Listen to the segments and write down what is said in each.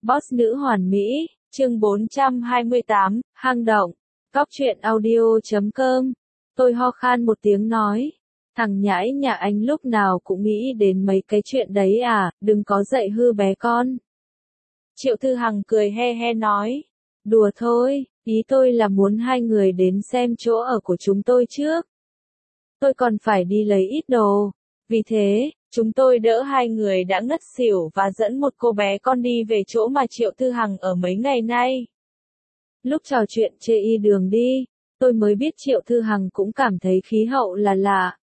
Boss nữ hoàn mỹ, chương 428, hang động, Cóc truyện audio.com. Tôi ho khan một tiếng nói. Thằng nhãi nhà anh lúc nào cũng nghĩ đến mấy cái chuyện đấy à, đừng có dạy hư bé con. Triệu Thư Hằng cười he he nói. Đùa thôi, ý tôi là muốn hai người đến xem chỗ ở của chúng tôi trước. Tôi còn phải đi lấy ít đồ. Vì thế, chúng tôi đỡ hai người đã ngất xỉu và dẫn một cô bé con đi về chỗ mà Triệu Thư Hằng ở mấy ngày nay. Lúc trò chuyện chê y đường đi, tôi mới biết Triệu Thư Hằng cũng cảm thấy khí hậu là lạ.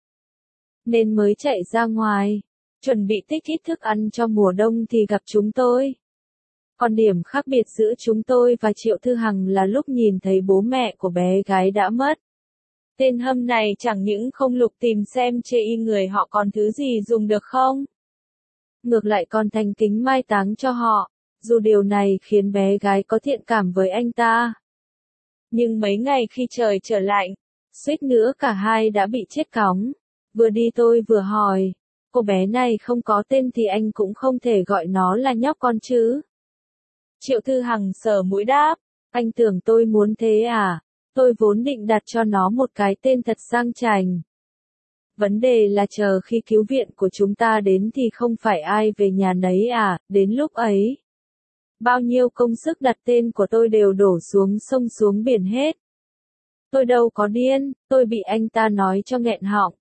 Nên mới chạy ra ngoài, chuẩn bị tích ít thức ăn cho mùa đông thì gặp chúng tôi. Còn điểm khác biệt giữa chúng tôi và Triệu Thư Hằng là lúc nhìn thấy bố mẹ của bé gái đã mất. Tên hâm này chẳng những không lục tìm xem chê y người họ còn thứ gì dùng được không. Ngược lại còn thành kính mai táng cho họ, dù điều này khiến bé gái có thiện cảm với anh ta. Nhưng mấy ngày khi trời trở lạnh, suýt nữa cả hai đã bị chết cóng. Vừa đi tôi vừa hỏi, cô bé này không có tên thì anh cũng không thể gọi nó là nhóc con chứ. Triệu Thư Hằng sờ mũi đáp, anh tưởng tôi muốn thế à? Tôi vốn định đặt cho nó một cái tên thật sang chảnh. Vấn đề là chờ khi cứu viện của chúng ta đến thì không phải ai về nhà nấy à, đến lúc ấy. Bao nhiêu công sức đặt tên của tôi đều đổ xuống sông xuống biển hết. Tôi đâu có điên, tôi bị anh ta nói cho nghẹn họng.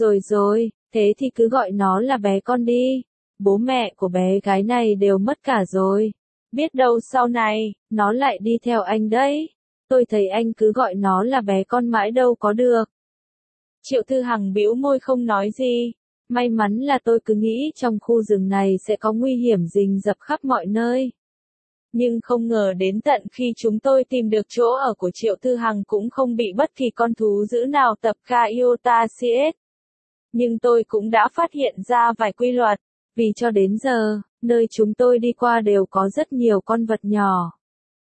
Rồi, thế thì cứ gọi nó là bé con đi. Bố mẹ của bé gái này đều mất cả rồi. Biết đâu sau này, nó lại đi theo anh đấy. Tôi thấy anh cứ gọi nó là bé con mãi đâu có được. Triệu Thư Hằng bĩu môi không nói gì. May mắn là tôi cứ nghĩ trong khu rừng này sẽ có nguy hiểm rình rập khắp mọi nơi. Nhưng không ngờ đến tận khi chúng tôi tìm được chỗ ở của Triệu Thư Hằng cũng không bị bất kỳ con thú dữ nào tập Caiotasius. Nhưng tôi cũng đã phát hiện ra vài quy luật, vì cho đến giờ, nơi chúng tôi đi qua đều có rất nhiều con vật nhỏ.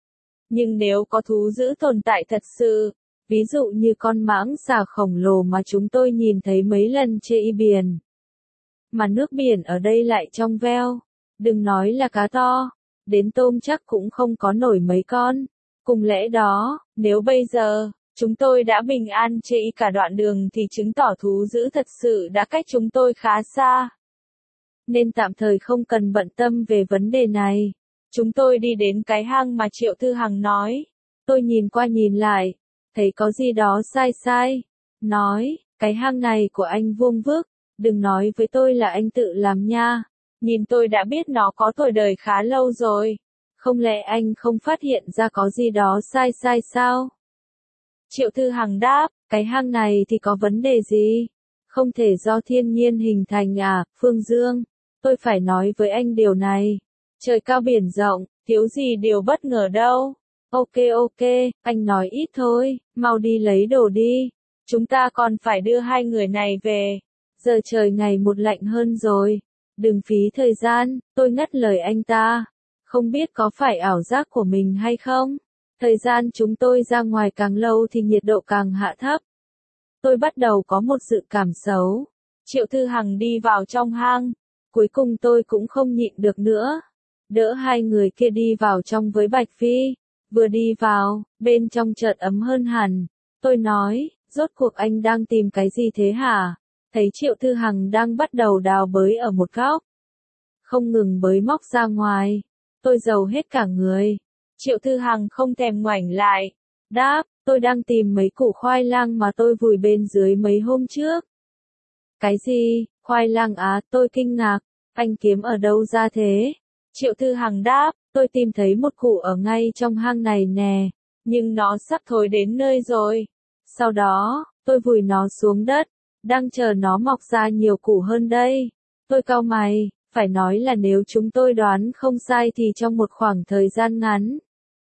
Nhưng nếu có thú dữ tồn tại thật sự, ví dụ như con mãng xà khổng lồ mà chúng tôi nhìn thấy mấy lần trên biển, mà nước biển ở đây lại trong veo, đừng nói là cá to, đến tôm chắc cũng không có nổi mấy con. Cùng lẽ đó, nếu bây giờ, chúng tôi đã bình an chê y cả đoạn đường thì chứng tỏ thú dữ thật sự đã cách chúng tôi khá xa. Nên tạm thời không cần bận tâm về vấn đề này. Chúng tôi đi đến cái hang mà Triệu Thư Hằng nói. Tôi nhìn qua nhìn lại, thấy có gì đó sai sai. Nói, cái hang này của anh vuông vức, đừng nói với tôi là anh tự làm nha. Nhìn tôi đã biết nó có tuổi đời khá lâu rồi. Không lẽ anh không phát hiện ra có gì đó sai sai sao? Triệu Thư Hằng đáp, cái hang này thì có vấn đề gì? Không thể do thiên nhiên hình thành à, Phương Dương? Tôi phải nói với anh điều này. Trời cao biển rộng, thiếu gì điều bất ngờ đâu. Ok, anh nói ít thôi, mau đi lấy đồ đi. Chúng ta còn phải đưa hai người này về. Giờ trời ngày một lạnh hơn rồi. Đừng phí thời gian, tôi ngắt lời anh ta. Không biết có phải ảo giác của mình hay không? Thời gian chúng tôi ra ngoài càng lâu thì nhiệt độ càng hạ thấp. Tôi bắt đầu có một dự cảm xấu. Triệu Thư Hằng đi vào trong hang. Cuối cùng tôi cũng không nhịn được nữa. Đỡ hai người kia đi vào trong với Bạch Phi. Vừa đi vào, bên trong chợt ấm hơn hẳn. Tôi nói, rốt cuộc anh đang tìm cái gì thế hả? Thấy Triệu Thư Hằng đang bắt đầu đào bới ở một góc. Không ngừng bới móc ra ngoài. Tôi rầu hết cả người. Triệu Thư Hằng không thèm ngoảnh lại. Đáp, tôi đang tìm mấy củ khoai lang mà tôi vùi bên dưới mấy hôm trước. Cái gì, khoai lang á, tôi kinh ngạc. Anh kiếm ở đâu ra thế? Triệu Thư Hằng đáp, tôi tìm thấy một củ ở ngay trong hang này nè. Nhưng nó sắp thối đến nơi rồi. Sau đó, tôi vùi nó xuống đất. Đang chờ nó mọc ra nhiều củ hơn đây. Tôi cau mày, phải nói là nếu chúng tôi đoán không sai thì trong một khoảng thời gian ngắn,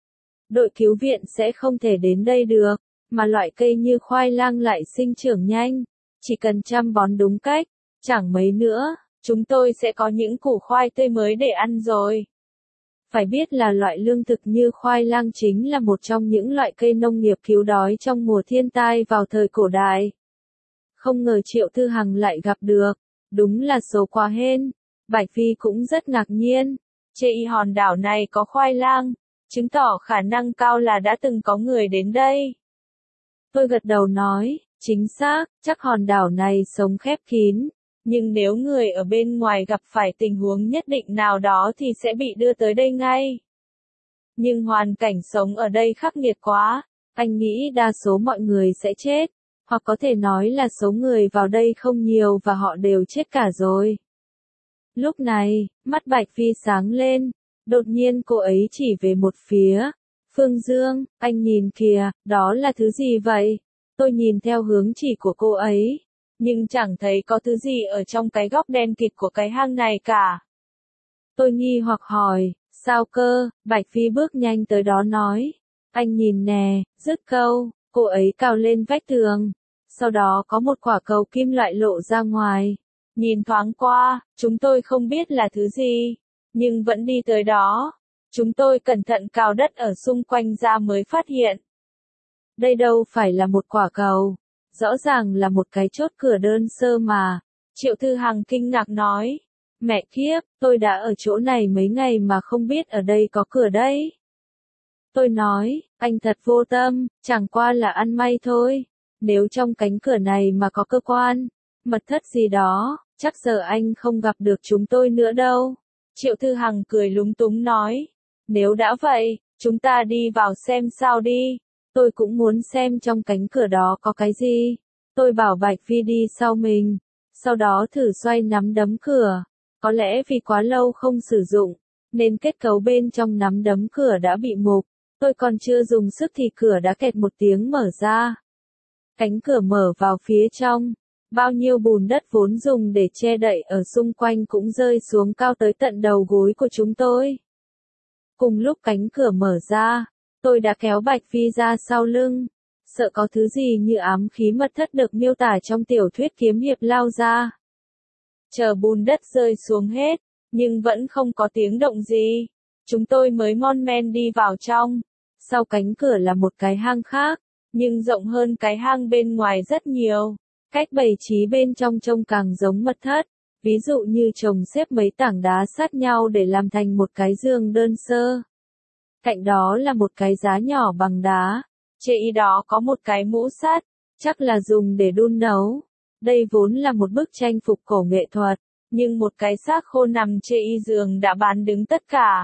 đội cứu viện sẽ không thể đến đây được, mà loại cây như khoai lang lại sinh trưởng nhanh. Chỉ cần chăm bón đúng cách, chẳng mấy nữa, chúng tôi sẽ có những củ khoai tươi mới để ăn rồi. Phải biết là loại lương thực như khoai lang chính là một trong những loại cây nông nghiệp cứu đói trong mùa thiên tai vào thời cổ đại. Không ngờ Triệu Thư Hằng lại gặp được, đúng là số quá hên. Bạch Phi cũng rất ngạc nhiên. Trên hòn đảo này có khoai lang, chứng tỏ khả năng cao là đã từng có người đến đây. Tôi gật đầu nói, chính xác, chắc hòn đảo này sống khép kín, nhưng nếu người ở bên ngoài gặp phải tình huống nhất định nào đó thì sẽ bị đưa tới đây ngay. Nhưng hoàn cảnh sống ở đây khắc nghiệt quá, anh nghĩ đa số mọi người sẽ chết, hoặc có thể nói là số người vào đây không nhiều và họ đều chết cả rồi. Lúc này, mắt Bạch Phi sáng lên, đột nhiên cô ấy chỉ về một phía. Phương Dương, anh nhìn kìa, đó là thứ gì vậy? Tôi nhìn theo hướng chỉ của cô ấy, nhưng chẳng thấy có thứ gì ở trong cái góc đen kịt của cái hang này cả. Tôi nghi hoặc hỏi, sao cơ? Bạch Phi bước nhanh tới đó nói, anh nhìn nè, dứt câu, cô ấy cào lên vách tường. Sau đó có một quả cầu kim loại lộ ra ngoài. Nhìn thoáng qua, chúng tôi không biết là thứ gì, nhưng vẫn đi tới đó. Chúng tôi cẩn thận cào đất ở xung quanh ra mới phát hiện. Đây đâu phải là một quả cầu, rõ ràng là một cái chốt cửa đơn sơ mà. Triệu Thư Hằng kinh ngạc nói, mẹ kiếp, tôi đã ở chỗ này mấy ngày mà không biết ở đây có cửa đấy. Tôi nói, anh thật vô tâm, chẳng qua là ăn may thôi. Nếu trong cánh cửa này mà có cơ quan, mật thất gì đó, chắc giờ anh không gặp được chúng tôi nữa đâu. Triệu Thư Hằng cười lúng túng nói, nếu đã vậy, chúng ta đi vào xem sao đi. Tôi cũng muốn xem trong cánh cửa đó có cái gì. Tôi bảo Bạch Phi đi sau mình, sau đó thử xoay nắm đấm cửa. Có lẽ vì quá lâu không sử dụng, nên kết cấu bên trong nắm đấm cửa đã bị mục. Tôi còn chưa dùng sức thì cửa đã kẹt một tiếng mở ra. Cánh cửa mở vào phía trong. Bao nhiêu bùn đất vốn dùng để che đậy ở xung quanh cũng rơi xuống cao tới tận đầu gối của chúng tôi. Cùng lúc cánh cửa mở ra, tôi đã kéo Bạch Phi ra sau lưng, sợ có thứ gì như ám khí mật thất được miêu tả trong tiểu thuyết kiếm hiệp lao ra. Chờ bùn đất rơi xuống hết, nhưng vẫn không có tiếng động gì. Chúng tôi mới mon men đi vào trong. Sau cánh cửa là một cái hang khác, nhưng rộng hơn cái hang bên ngoài rất nhiều. Cách bày trí bên trong trông càng giống mật thất, ví dụ như chồng xếp mấy tảng đá sát nhau để làm thành một cái giường đơn sơ. Cạnh đó là một cái giá nhỏ bằng đá, trên đó có một cái mũ sắt, chắc là dùng để đun nấu. Đây vốn là một bức tranh phục cổ nghệ thuật, nhưng một cái xác khô nằm trên giường đã bán đứng tất cả.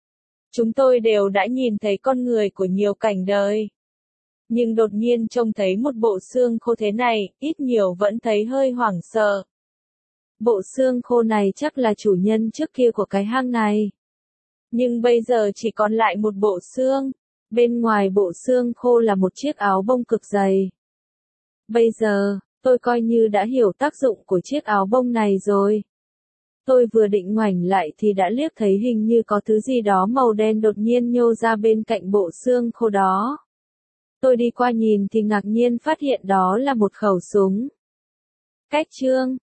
Chúng tôi đều đã nhìn thấy con người của nhiều cảnh đời. Nhưng đột nhiên trông thấy một bộ xương khô thế này, ít nhiều vẫn thấy hơi hoảng sợ. Bộ xương khô này chắc là chủ nhân trước kia của cái hang này. Nhưng bây giờ chỉ còn lại một bộ xương. Bên ngoài bộ xương khô là một chiếc áo bông cực dày. Bây giờ, tôi coi như đã hiểu tác dụng của chiếc áo bông này rồi. Tôi vừa định ngoảnh lại thì đã liếc thấy hình như có thứ gì đó màu đen đột nhiên nhô ra bên cạnh bộ xương khô đó. Tôi đi qua nhìn thì ngạc nhiên phát hiện đó là một khẩu súng. Cách chương